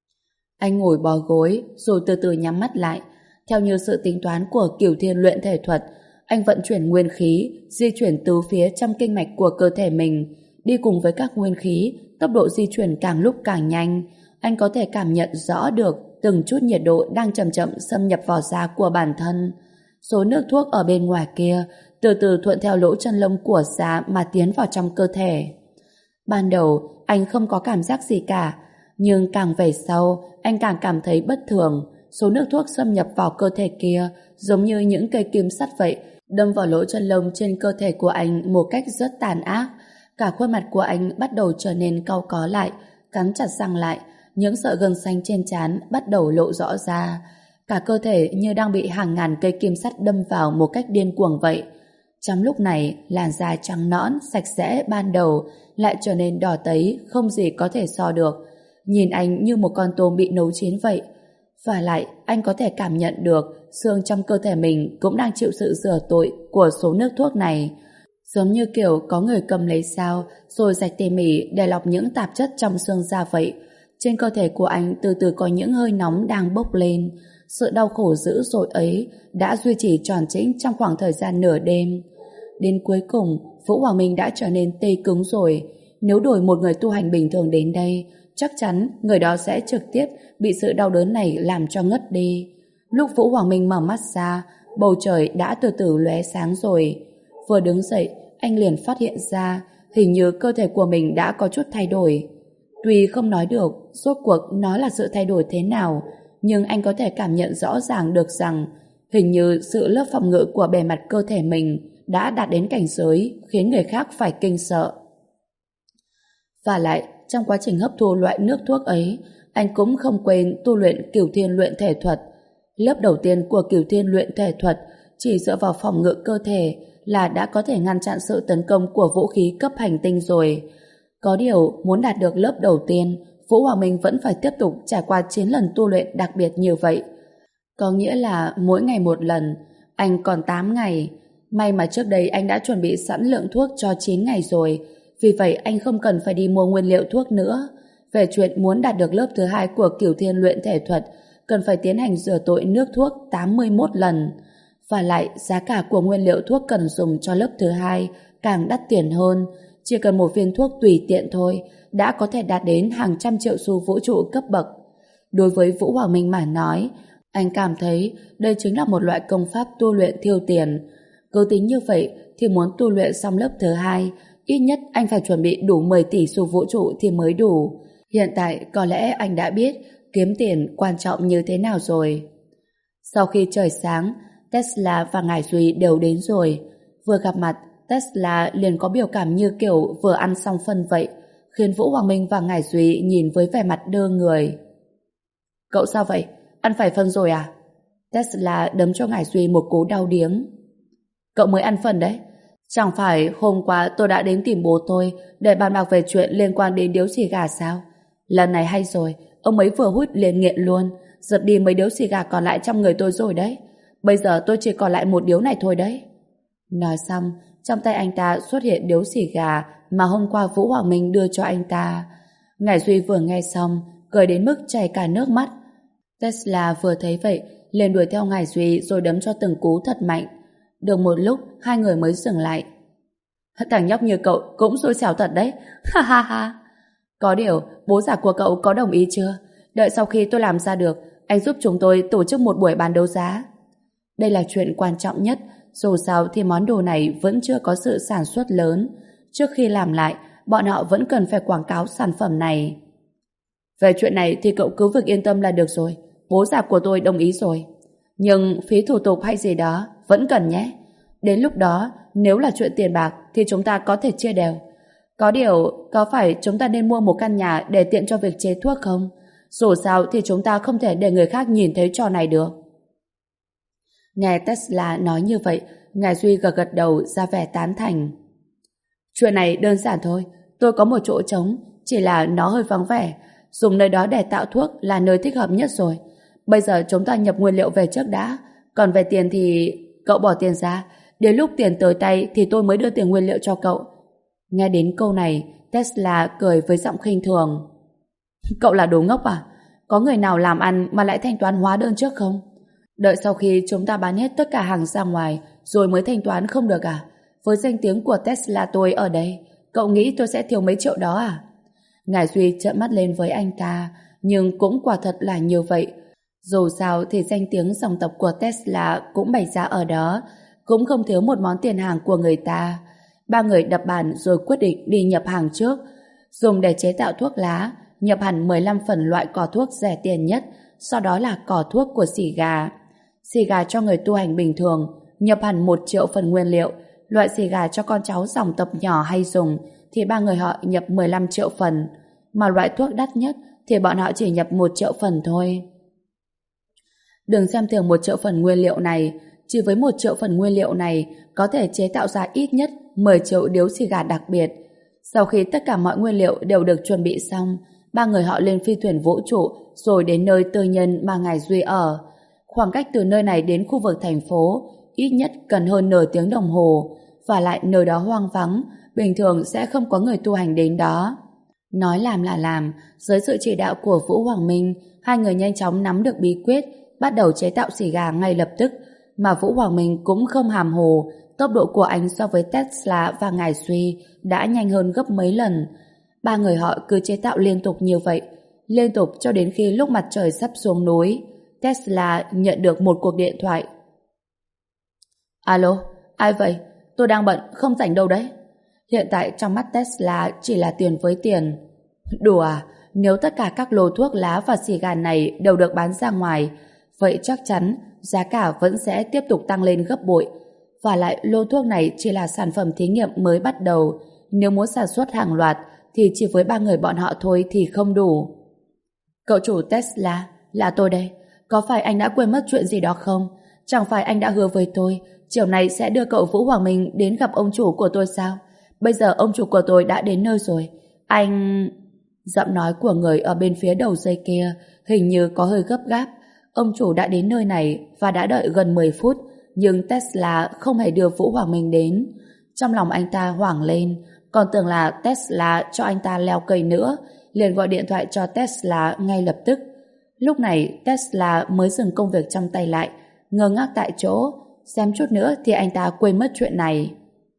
Anh ngồi bò gối rồi từ từ nhắm mắt lại. Theo như sự tính toán của Cửu Thiên luyện thể thuật, anh vận chuyển nguyên khí, di chuyển tứ phía trong kinh mạch của cơ thể mình. Đi cùng với các nguyên khí, tốc độ di chuyển càng lúc càng nhanh. Anh có thể cảm nhận rõ được từng chút nhiệt độ đang chậm chậm xâm nhập vào da của bản thân. Số nước thuốc ở bên ngoài kia từ từ thuận theo lỗ chân lông của da mà tiến vào trong cơ thể. Ban đầu, anh không có cảm giác gì cả, nhưng càng về sau, anh càng cảm thấy bất thường. Số nước thuốc xâm nhập vào cơ thể kia giống như những cây kim sắt vậy, đâm vào lỗ chân lông trên cơ thể của anh một cách rất tàn ác. Cả khuôn mặt của anh bắt đầu trở nên cau có lại, cắn chặt răng lại, những sợi gân xanh trên trán bắt đầu lộ rõ ra. Cả cơ thể như đang bị hàng ngàn cây kim sắt đâm vào một cách điên cuồng vậy. Trong lúc này, làn da trắng nõn, sạch sẽ ban đầu lại trở nên đỏ tấy, không gì có thể so được. Nhìn anh như một con tôm bị nấu chín vậy. Và lại, anh có thể cảm nhận được xương trong cơ thể mình cũng đang chịu sự rửa tội của số nước thuốc này. Giống như kiểu có người cầm lấy dao rồi rạch tỉ mỉ để lọc những tạp chất trong xương ra vậy. Trên cơ thể của anh từ từ có những hơi nóng đang bốc lên. Sự đau khổ dữ dội ấy đã duy trì tròn trĩnh trong khoảng thời gian nửa đêm. Đến cuối cùng, Vũ Hoàng Minh đã trở nên tê cứng rồi. Nếu đổi một người tu hành bình thường đến đây, chắc chắn người đó sẽ trực tiếp bị sự đau đớn này làm cho ngất đi. Lúc Vũ Hoàng Minh mở mắt ra, bầu trời đã từ từ lóe sáng rồi. Vừa đứng dậy, anh liền phát hiện ra hình như cơ thể của mình đã có chút thay đổi. Tuy không nói được rốt cuộc nó là sự thay đổi thế nào, nhưng anh có thể cảm nhận rõ ràng được rằng hình như sự lớp phòng ngự của bề mặt cơ thể mình đã đạt đến cảnh giới khiến người khác phải kinh sợ. Và lại, trong quá trình hấp thu loại nước thuốc ấy, anh cũng không quên tu luyện Cửu Thiên luyện thể thuật. Lớp đầu tiên của Cửu Thiên luyện thể thuật chỉ dựa vào phòng ngự cơ thể là đã có thể ngăn chặn sự tấn công của vũ khí cấp hành tinh rồi. Có điều, muốn đạt được lớp đầu tiên, Vũ Hoàng Minh vẫn phải tiếp tục trải qua chín lần tu luyện đặc biệt như vậy. Có nghĩa là mỗi ngày một lần, anh còn tám ngày. May mà trước đây anh đã chuẩn bị sẵn lượng thuốc cho chín ngày rồi, vì vậy anh không cần phải đi mua nguyên liệu thuốc nữa. Về chuyện muốn đạt được lớp thứ hai của Cửu Thiên luyện thể thuật, cần phải tiến hành rửa tội nước thuốc tám mươi mốt lần. Và lại, giá cả của nguyên liệu thuốc cần dùng cho lớp thứ hai càng đắt tiền hơn. Chỉ cần một viên thuốc tùy tiện thôi đã có thể đạt đến hàng trăm triệu xu vũ trụ cấp bậc. Đối với Vũ Hoàng Minh mà nói, anh cảm thấy đây chính là một loại công pháp tu luyện thiêu tiền. Cứ tính như vậy thì muốn tu luyện xong lớp thứ hai, ít nhất anh phải chuẩn bị đủ mười tỷ xu vũ trụ thì mới đủ. Hiện tại có lẽ anh đã biết kiếm tiền quan trọng như thế nào rồi. Sau khi trời sáng, Tesla và Ngải Duy đều đến rồi. Vừa gặp mặt, Tesla liền có biểu cảm như kiểu vừa ăn xong phân vậy, khiến Vũ Hoàng Minh và Ngải Duy nhìn với vẻ mặt đơ người. Cậu sao vậy? Ăn phải phân rồi à? Tesla đấm cho Ngải Duy một cú đau điếng. Cậu mới ăn phân đấy. Chẳng phải hôm qua tôi đã đến tìm bố tôi để bàn bạc về chuyện liên quan đến điếu xì gà sao? Lần này hay rồi, ông ấy vừa hút liền nghiện luôn, giật đi mấy điếu xì gà còn lại trong người tôi rồi đấy. Bây giờ tôi chỉ còn lại một điếu này thôi đấy. Nói xong, trong tay anh ta xuất hiện điếu xì gà mà hôm qua Vũ Hoàng Minh đưa cho anh ta. Ngải Duy vừa nghe xong, cười đến mức chảy cả nước mắt. Tesla vừa thấy vậy, liền đuổi theo Ngải Duy rồi đấm cho từng cú thật mạnh. Được một lúc, hai người mới dừng lại. Thằng nhóc như cậu cũng xui xẻo thật đấy. Ha ha ha. Có điều, bố già của cậu có đồng ý chưa? Đợi sau khi tôi làm ra được, anh giúp chúng tôi tổ chức một buổi bán đấu giá. Đây là chuyện quan trọng nhất, dù sao thì món đồ này vẫn chưa có sự sản xuất lớn. Trước khi làm lại, bọn họ vẫn cần phải quảng cáo sản phẩm này. Về chuyện này thì cậu cứ việc yên tâm là được rồi. Bố già của tôi đồng ý rồi. Nhưng phí thủ tục hay gì đó vẫn cần nhé. Đến lúc đó, nếu là chuyện tiền bạc thì chúng ta có thể chia đều. Có điều, có phải chúng ta nên mua một căn nhà để tiện cho việc chế thuốc không? Dù sao thì chúng ta không thể để người khác nhìn thấy trò này được. Nghe Tesla nói như vậy, Ngài Duy gật gật đầu ra vẻ tán thành. Chuyện này đơn giản thôi. Tôi có một chỗ trống, chỉ là nó hơi vắng vẻ. Dùng nơi đó để tạo thuốc là nơi thích hợp nhất rồi. Bây giờ chúng ta nhập nguyên liệu về trước đã. Còn về tiền thì... Cậu bỏ tiền ra. Đến lúc tiền tới tay thì tôi mới đưa tiền nguyên liệu cho cậu. Nghe đến câu này, Tesla cười với giọng khinh thường. Cậu là đồ ngốc à? Có người nào làm ăn mà lại thanh toán hóa đơn trước không? Đợi sau khi chúng ta bán hết tất cả hàng ra ngoài rồi mới thanh toán không được à? Với danh tiếng của Tesla tôi ở đây, cậu nghĩ tôi sẽ thiếu mấy triệu đó à? Ngài Duy trợn mắt lên với anh ta, nhưng cũng quả thật là như vậy. Dù sao thì danh tiếng dòng tộc của Tesla cũng bày ra ở đó, cũng không thiếu một món tiền hàng của người ta. Ba người đập bàn rồi quyết định đi nhập hàng trước. Dùng để chế tạo thuốc lá, nhập hẳn mười lăm phần loại cỏ thuốc rẻ tiền nhất, sau đó là cỏ thuốc của xì gà. Xì gà cho người tu hành bình thường, nhập hẳn một triệu phần nguyên liệu. Loại xì gà cho con cháu dòng tộc nhỏ hay dùng thì ba người họ nhập mười lăm triệu phần. Mà loại thuốc đắt nhất thì bọn họ chỉ nhập một triệu phần thôi. Đừng xem thường một triệu phần nguyên liệu này. Chỉ với một triệu phần nguyên liệu này có thể chế tạo ra ít nhất mười triệu điếu xì gà đặc biệt. Sau khi tất cả mọi nguyên liệu đều được chuẩn bị xong, ba người họ lên phi thuyền vũ trụ rồi đến nơi tư nhân mà Ngài Duy ở. Khoảng cách từ nơi này đến khu vực thành phố ít nhất cần hơn nửa tiếng đồng hồ, và lại nơi đó hoang vắng, bình thường sẽ không có người tu hành đến đó. Nói làm là làm, dưới sự chỉ đạo của Vũ Hoàng Minh, hai người nhanh chóng nắm được bí quyết, bắt đầu chế tạo xì gà ngay lập tức. Mà Vũ Hoàng Minh cũng không hàm hồ, tốc độ của anh so với Tesla và Ngài Duy đã nhanh hơn gấp mấy lần. Ba người họ cứ chế tạo liên tục như vậy, liên tục cho đến khi lúc mặt trời sắp xuống núi, Tesla nhận được một cuộc điện thoại. Alo, ai vậy? Tôi đang bận, không rảnh đâu đấy. Hiện tại trong mắt Tesla chỉ là tiền với tiền. Đùa à, nếu tất cả các lô thuốc lá và xì gà này đều được bán ra ngoài, vậy chắc chắn giá cả vẫn sẽ tiếp tục tăng lên gấp bội. Và lại lô thuốc này chỉ là sản phẩm thí nghiệm mới bắt đầu. Nếu muốn sản xuất hàng loạt thì chỉ với ba người bọn họ thôi thì không đủ. Cậu chủ Tesla, là tôi đây. Có phải anh đã quên mất chuyện gì đó không? Chẳng phải anh đã hứa với tôi chiều nay sẽ đưa cậu Vũ Hoàng Minh đến gặp ông chủ của tôi sao? Bây giờ ông chủ của tôi đã đến nơi rồi. Anh... Giọng nói của người ở bên phía đầu dây kia hình như có hơi gấp gáp. Ông chủ đã đến nơi này và đã đợi gần mười phút, nhưng Tesla không hề đưa Vũ Hoàng Minh đến. Trong lòng anh ta hoảng lên, còn tưởng là Tesla cho anh ta leo cây nữa, liền gọi điện thoại cho Tesla ngay lập tức. Lúc này Tesla mới dừng công việc trong tay lại, ngơ ngác tại chỗ, xem chút nữa thì anh ta quên mất chuyện này.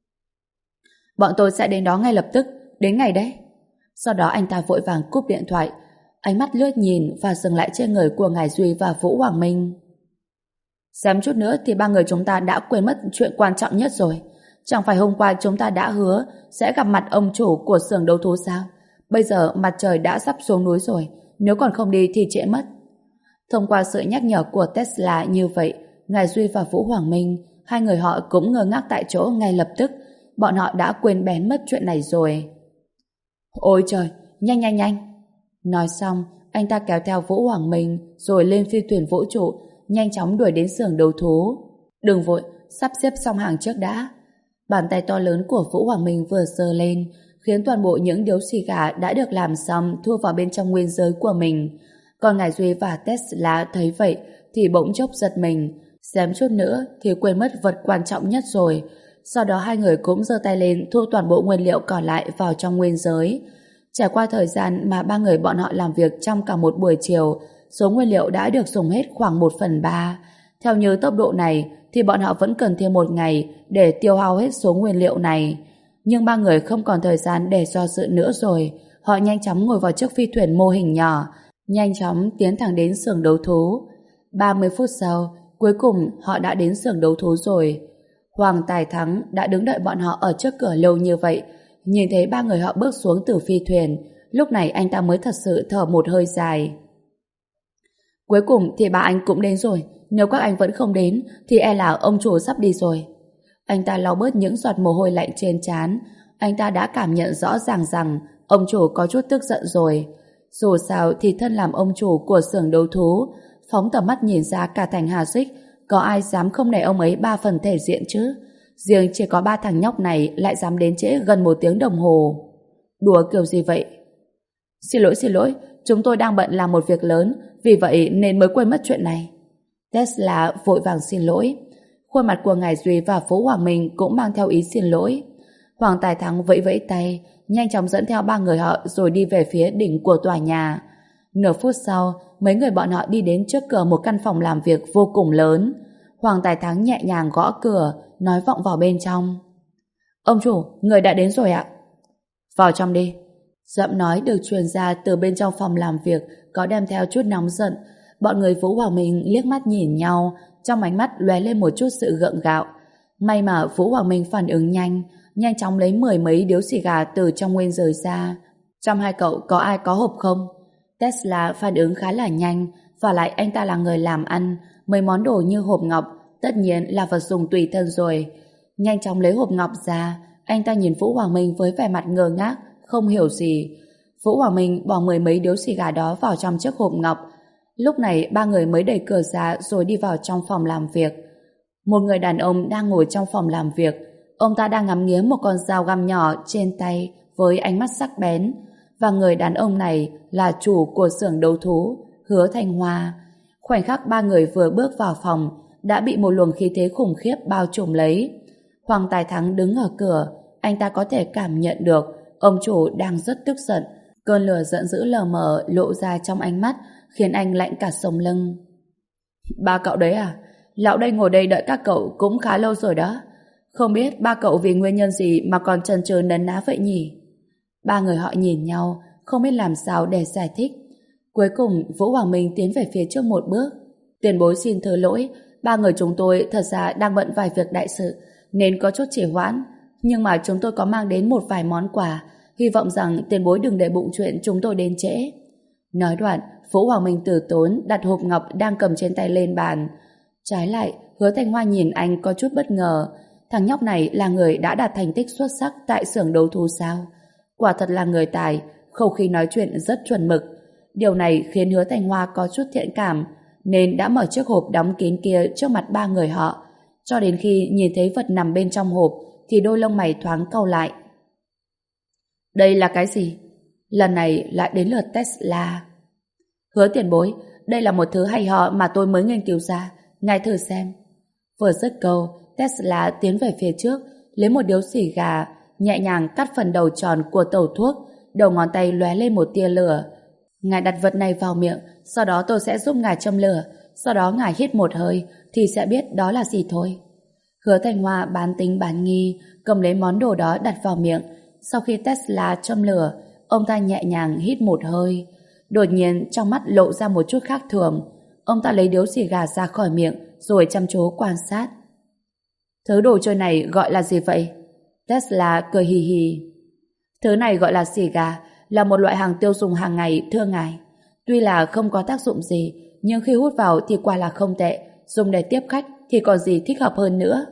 Bọn tôi sẽ đến đó ngay lập tức, đến ngày đấy. Sau đó anh ta vội vàng cúp điện thoại, ánh mắt lướt nhìn và dừng lại trên người của Ngài Duy và Vũ Hoàng Minh. Xem chút nữa thì ba người chúng ta đã quên mất chuyện quan trọng nhất rồi. Chẳng phải hôm qua chúng ta đã hứa sẽ gặp mặt ông chủ của xưởng đấu thú sao? Bây giờ mặt trời đã sắp xuống núi rồi, nếu còn không đi thì trễ mất. Thông qua sự nhắc nhở của Tesla như vậy, Ngài Duy và Vũ Hoàng Minh, hai người họ cũng ngơ ngác tại chỗ ngay lập tức. Bọn họ đã quên bén mất chuyện này rồi. Ôi trời, nhanh nhanh nhanh. Nói xong, anh ta kéo theo Vũ Hoàng Minh rồi lên phi thuyền vũ trụ, nhanh chóng đuổi đến xưởng đấu thú. Đừng vội, sắp xếp xong hàng trước đã. Bàn tay to lớn của Vũ Hoàng Minh vừa giơ lên, khiến toàn bộ những điếu xì gà đã được làm xong thu vào bên trong nguyên giới của mình. Còn Ngài Duy và Tesla thấy vậy thì bỗng chốc giật mình, xém chút nữa thì quên mất vật quan trọng nhất rồi. Sau đó hai người cũng giơ tay lên thu toàn bộ nguyên liệu còn lại vào trong nguyên giới. Trải qua thời gian mà ba người bọn họ làm việc trong cả một buổi chiều, số nguyên liệu đã được dùng hết khoảng một phần ba. Theo như tốc độ này thì bọn họ vẫn cần thêm một ngày để tiêu hao hết số nguyên liệu này. Nhưng ba người không còn thời gian để do dự nữa rồi. Họ nhanh chóng ngồi vào chiếc phi thuyền mô hình nhỏ, nhanh chóng tiến thẳng đến xưởng đấu thú. ba mươi phút sau, cuối cùng họ đã đến xưởng đấu thú rồi. Hoàng Tài Thắng đã đứng đợi bọn họ ở trước cửa lâu như vậy, nhìn thấy ba người họ bước xuống từ phi thuyền, lúc này anh ta mới thật sự thở một hơi dài. Cuối cùng thì ba anh cũng đến rồi, nếu các anh vẫn không đến thì e là ông chủ sắp đi rồi. Anh ta lau bớt những giọt mồ hôi lạnh trên trán. Anh ta đã cảm nhận rõ ràng rằng ông chủ có chút tức giận rồi. Dù sao thì thân làm ông chủ của xưởng đấu thú, phóng tầm mắt nhìn ra cả thành Hà Xích, có ai dám không nể ông ấy ba phần thể diện chứ? Riêng chỉ có ba thằng nhóc này lại dám đến trễ gần một tiếng đồng hồ. Đùa kiểu gì vậy? Xin lỗi, xin lỗi, chúng tôi đang bận làm một việc lớn, vì vậy nên mới quên mất chuyện này. Tesla vội vàng xin lỗi. Khuôn mặt của Ngài Duy và Phú Hoàng Minh cũng mang theo ý xin lỗi. Hoàng Tài Thắng vẫy vẫy tay, nhanh chóng dẫn theo ba người họ rồi đi về phía đỉnh của tòa nhà. Nửa phút sau, mấy người bọn họ đi đến trước cửa một căn phòng làm việc vô cùng lớn. Hoàng Tài Thắng nhẹ nhàng gõ cửa, nói vọng vào bên trong. Ông chủ, người đã đến rồi ạ. Vào trong đi. Giọng nói được truyền ra từ bên trong phòng làm việc, có đem theo chút nóng giận. Bọn người Vũ Hoàng Minh liếc mắt nhìn nhau, trong ánh mắt lóe lên một chút sự gượng gạo. May mà Vũ Hoàng Minh phản ứng nhanh, nhanh chóng lấy mười mấy điếu xì gà từ trong nguyên rời ra. Trong hai cậu có ai có hộp không? Tesla phản ứng khá là nhanh, và lại anh ta là người làm ăn, mấy món đồ như hộp ngọc tất nhiên là vật dùng tùy thân rồi. Nhanh chóng lấy hộp ngọc ra, anh ta nhìn Vũ Hoàng Minh với vẻ mặt ngơ ngác, không hiểu gì. Vũ Hoàng Minh bỏ mười mấy điếu xì gà đó vào trong chiếc hộp ngọc. Lúc này ba người mới đẩy cửa ra rồi đi vào trong phòng làm việc. Một người đàn ông đang ngồi trong phòng làm việc. Ông ta đang ngắm nghía một con dao găm nhỏ trên tay với ánh mắt sắc bén. Và người đàn ông này là chủ của xưởng đấu thú, Hứa Thanh Hoa. Khoảnh khắc ba người vừa bước vào phòng đã bị một luồng khí thế khủng khiếp bao trùm lấy. Hoàng Tài Thắng đứng ở cửa, anh ta có thể cảm nhận được ông chủ đang rất tức giận. Cơn lửa giận dữ lờ mờ lộ ra trong ánh mắt, khiến anh lạnh cả sống lưng. Ba cậu đấy à? Lão đây ngồi đây đợi các cậu cũng khá lâu rồi đó. Không biết ba cậu vì nguyên nhân gì mà còn chần chừ nấn ná vậy nhỉ? Ba người họ nhìn nhau, không biết làm sao để giải thích. Cuối cùng Vũ Hoàng Minh tiến về phía trước một bước. Tiền bối xin thứ lỗi, ba người chúng tôi thật ra đang bận vài việc đại sự nên có chút trì hoãn, nhưng mà chúng tôi có mang đến một vài món quà, hy vọng rằng tiền bối đừng để bụng chuyện chúng tôi đến trễ. Nói đoạn, Vũ Hoàng Minh từ tốn đặt hộp ngọc đang cầm trên tay lên bàn. Trái lại, Hứa Thanh Hoa nhìn anh có chút bất ngờ. Thằng nhóc này là người đã đạt thành tích xuất sắc tại xưởng đấu thú sao? Quả thật là người tài, khẩu khí nói chuyện rất chuẩn mực. Điều này khiến Hứa Thanh Hoa có chút thiện cảm, nên đã mở chiếc hộp đóng kín kia trước mặt ba người họ. Cho đến khi nhìn thấy vật nằm bên trong hộp thì đôi lông mày thoáng cau lại. Đây là cái gì? Lần này lại đến lượt Tesla. Hứa tiền bối, đây là một thứ hay ho mà tôi mới nghiên cứu ra, ngài thử xem. Vừa dứt câu, Tesla tiến về phía trước, lấy một điếu xì gà, nhẹ nhàng cắt phần đầu tròn của tẩu thuốc, đầu ngón tay lóe lên một tia lửa. Ngài đặt vật này vào miệng, sau đó tôi sẽ giúp ngài châm lửa, sau đó ngài hít một hơi thì sẽ biết đó là gì thôi. Hứa Thanh Hoa bán tính bán nghi, cầm lấy món đồ đó đặt vào miệng. Sau khi Tesla châm lửa, ông ta nhẹ nhàng hít một hơi. Đột nhiên trong mắt lộ ra một chút khác thường. Ông ta lấy điếu xì gà ra khỏi miệng rồi chăm chú quan sát. Thứ đồ chơi này gọi là gì vậy? Tesla cười hì hì. Thứ này gọi là xì gà, là một loại hàng tiêu dùng hàng ngày, thưa ngài. Tuy là không có tác dụng gì, nhưng khi hút vào thì quả là không tệ, dùng để tiếp khách thì còn gì thích hợp hơn nữa.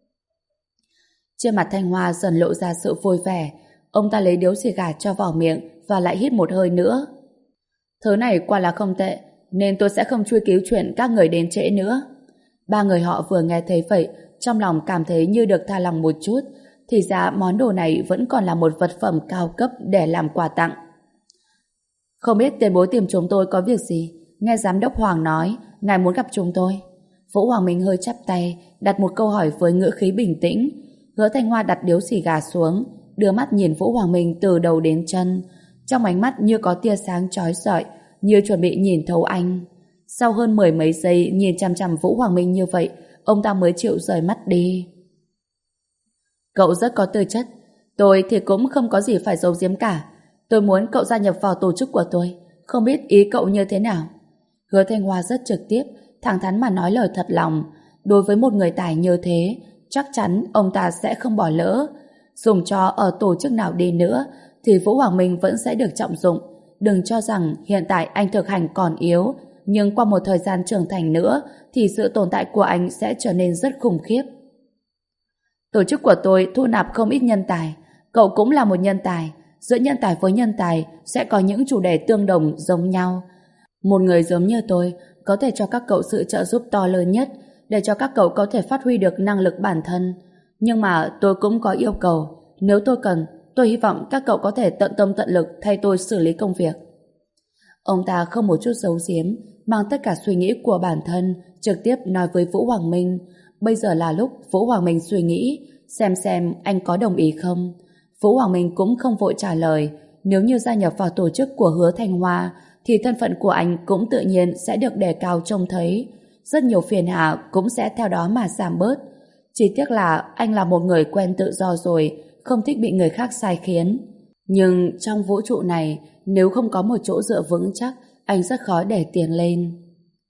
Trên mặt Thanh Hoa dần lộ ra sự vui vẻ. Ông ta lấy điếu xì gà cho vào miệng và lại hít một hơi nữa. Thứ này quả là không tệ, nên tôi sẽ không truy cứu chuyện các người đến trễ nữa. Ba người họ vừa nghe thấy vậy, trong lòng cảm thấy như được tha lòng một chút. Thì ra món đồ này vẫn còn là một vật phẩm cao cấp để làm quà tặng. Không biết tiền bối tìm chúng tôi có việc gì? Nghe giám đốc Hoàng nói ngài muốn gặp chúng tôi. Vũ Hoàng Minh hơi chắp tay, đặt một câu hỏi với ngữ khí bình tĩnh. Hứa Thanh Hoa đặt điếu xì gà xuống, đưa mắt nhìn Vũ Hoàng Minh từ đầu đến chân. Trong ánh mắt như có tia sáng chói rọi, như chuẩn bị nhìn thấu anh. Sau hơn mười mấy giây nhìn chằm chằm Vũ Hoàng Minh như vậy, ông ta mới chịu rời mắt đi. Cậu rất có tư chất. Tôi thì cũng không có gì phải giấu giếm cả. Tôi muốn cậu gia nhập vào tổ chức của tôi. Không biết ý cậu như thế nào? Hứa Thanh Hoa rất trực tiếp, thẳng thắn mà nói lời thật lòng. Đối với một người tài như thế, chắc chắn ông ta sẽ không bỏ lỡ. Dùng cho ở tổ chức nào đi nữa, thì Vũ Hoàng Minh vẫn sẽ được trọng dụng. Đừng cho rằng hiện tại anh thực hành còn yếu, nhưng qua một thời gian trưởng thành nữa, thì sự tồn tại của anh sẽ trở nên rất khủng khiếp. Tổ chức của tôi thu nạp không ít nhân tài. Cậu cũng là một nhân tài. Giữa nhân tài với nhân tài sẽ có những chủ đề tương đồng giống nhau. Một người giống như tôi có thể cho các cậu sự trợ giúp to lớn nhất để cho các cậu có thể phát huy được năng lực bản thân. Nhưng mà tôi cũng có yêu cầu. Nếu tôi cần, tôi hy vọng các cậu có thể tận tâm tận lực thay tôi xử lý công việc. Ông ta không một chút giấu giếm, mang tất cả suy nghĩ của bản thân trực tiếp nói với Vũ Hoàng Minh. Bây giờ là lúc Vũ Hoàng Minh suy nghĩ xem xem anh có đồng ý không. Vũ Hoàng Minh cũng không vội trả lời. Nếu như gia nhập vào tổ chức của Hứa Thanh Hoa thì thân phận của anh cũng tự nhiên sẽ được đề cao trông thấy. Rất nhiều phiền hà cũng sẽ theo đó mà giảm bớt. Chỉ tiếc là anh là một người quen tự do rồi, không thích bị người khác sai khiến. Nhưng trong vũ trụ này, nếu không có một chỗ dựa vững chắc, anh rất khó để tiến lên.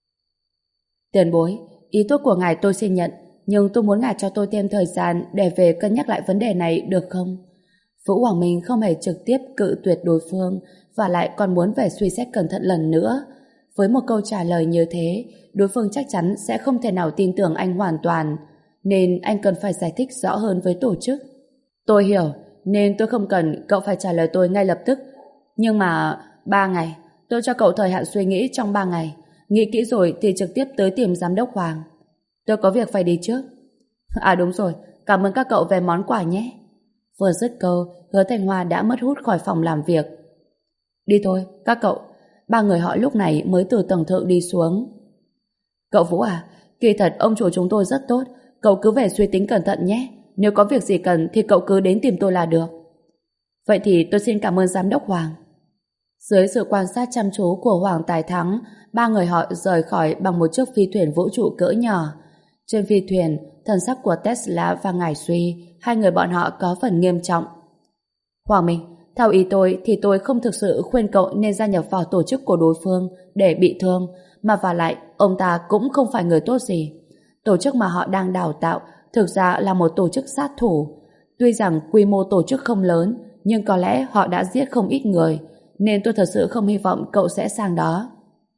Tiền bối, ý tốt của ngài tôi xin nhận, nhưng tôi muốn ngài cho tôi thêm thời gian để về cân nhắc lại vấn đề này được không? Vũ Hoàng Minh không hề trực tiếp cự tuyệt đối phương và lại còn muốn về suy xét cẩn thận lần nữa. Với một câu trả lời như thế, đối phương chắc chắn sẽ không thể nào tin tưởng anh hoàn toàn, nên anh cần phải giải thích rõ hơn với tổ chức. Tôi hiểu, nên tôi không cần cậu phải trả lời tôi ngay lập tức. Nhưng mà ba ngày, tôi cho cậu thời hạn suy nghĩ trong ba ngày. Nghĩ kỹ rồi thì trực tiếp tới tìm giám đốc Hoàng. Tôi có việc phải đi trước. À đúng rồi, cảm ơn các cậu về món quà nhé. Vừa dứt câu, Hứa Thanh Hoa đã mất hút khỏi phòng làm việc. Đi thôi, các cậu. Ba người họ lúc này mới từ tầng thượng đi xuống. Cậu Vũ à, kỳ thật ông chủ chúng tôi rất tốt. Cậu cứ về suy tính cẩn thận nhé. Nếu có việc gì cần thì cậu cứ đến tìm tôi là được. Vậy thì tôi xin cảm ơn giám đốc Hoàng. Dưới sự quan sát chăm chú của Hoàng Tài Thắng, ba người họ rời khỏi bằng một chiếc phi thuyền vũ trụ cỡ nhỏ. Trên phi thuyền, thần sắc của Tesla và Ngải Suy, hai người bọn họ có phần nghiêm trọng. Hoàng Minh, theo ý tôi thì tôi không thực sự khuyên cậu nên gia nhập vào tổ chức của đối phương để bị thương, mà và lại ông ta cũng không phải người tốt gì. Tổ chức mà họ đang đào tạo thực ra là một tổ chức sát thủ. Tuy rằng quy mô tổ chức không lớn, nhưng có lẽ họ đã giết không ít người, nên tôi thật sự không hy vọng cậu sẽ sang đó.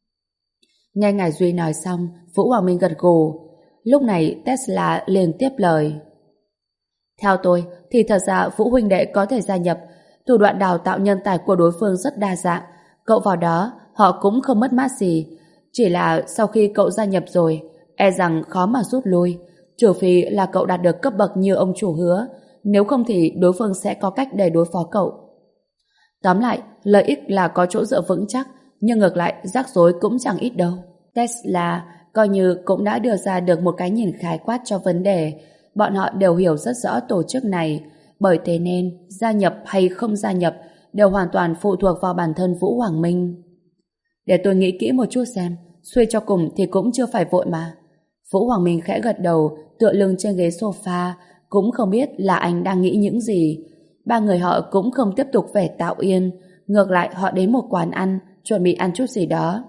Nghe Ngải Duy nói xong, Vũ Hoàng Minh gật gù. Lúc này Tesla liền tiếp lời. Theo tôi thì thật ra Vũ huynh đệ có thể gia nhập. Thủ đoạn đào tạo nhân tài của đối phương rất đa dạng. Cậu vào đó họ cũng không mất mát gì. Chỉ là sau khi cậu gia nhập rồi, e rằng khó mà rút lui, trừ phi là cậu đạt được cấp bậc như ông chủ Hứa. Nếu không thì đối phương sẽ có cách để đối phó cậu. Tóm lại, lợi ích là có chỗ dựa vững chắc, nhưng ngược lại rắc rối cũng chẳng ít đâu. Tesla coi như cũng đã đưa ra được một cái nhìn khái quát cho vấn đề. Bọn họ đều hiểu rất rõ tổ chức này, bởi thế nên gia nhập hay không gia nhập đều hoàn toàn phụ thuộc vào bản thân Vũ Hoàng Minh. Để tôi nghĩ kỹ một chút xem, suy cho cùng thì cũng chưa phải vội mà. Vũ Hoàng Minh khẽ gật đầu, tựa lưng trên ghế sofa, cũng không biết là anh đang nghĩ những gì. Ba người họ cũng không tiếp tục vẻ tạo yên, ngược lại họ đến một quán ăn, chuẩn bị ăn chút gì đó.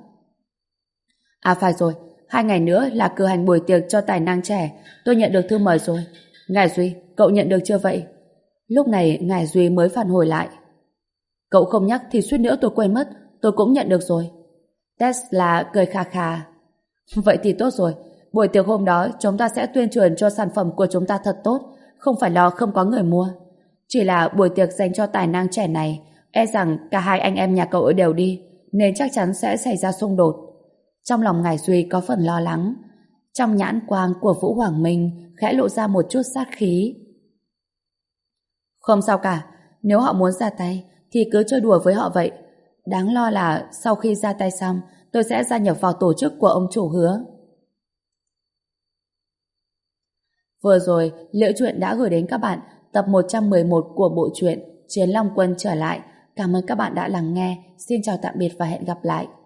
À phải rồi, hai ngày nữa là cử hành buổi tiệc cho tài năng trẻ, tôi nhận được thư mời rồi. Ngải Duy, cậu nhận được chưa vậy? Lúc này Ngải Duy mới phản hồi lại. Cậu không nhắc thì suýt nữa tôi quên mất, tôi cũng nhận được rồi. Tesla cười khà khà. Vậy thì tốt rồi, buổi tiệc hôm đó chúng ta sẽ tuyên truyền cho sản phẩm của chúng ta thật tốt, không phải lo không có người mua. Chỉ là buổi tiệc dành cho tài năng trẻ này, e rằng cả hai anh em nhà cậu đều đi, nên chắc chắn sẽ xảy ra xung đột. Trong lòng Ngải Duy có phần lo lắng. Trong nhãn quang của Vũ Hoàng Minh khẽ lộ ra một chút sát khí. Không sao cả, nếu họ muốn ra tay thì cứ chơi đùa với họ vậy. Đáng lo là sau khi ra tay xong, tôi sẽ gia nhập vào tổ chức của ông chủ Hứa. Vừa rồi, Liễu Chuyện đã gửi đến các bạn tập một trăm mười một của bộ truyện Chiến Long Quân trở lại. Cảm ơn các bạn đã lắng nghe. Xin chào tạm biệt và hẹn gặp lại.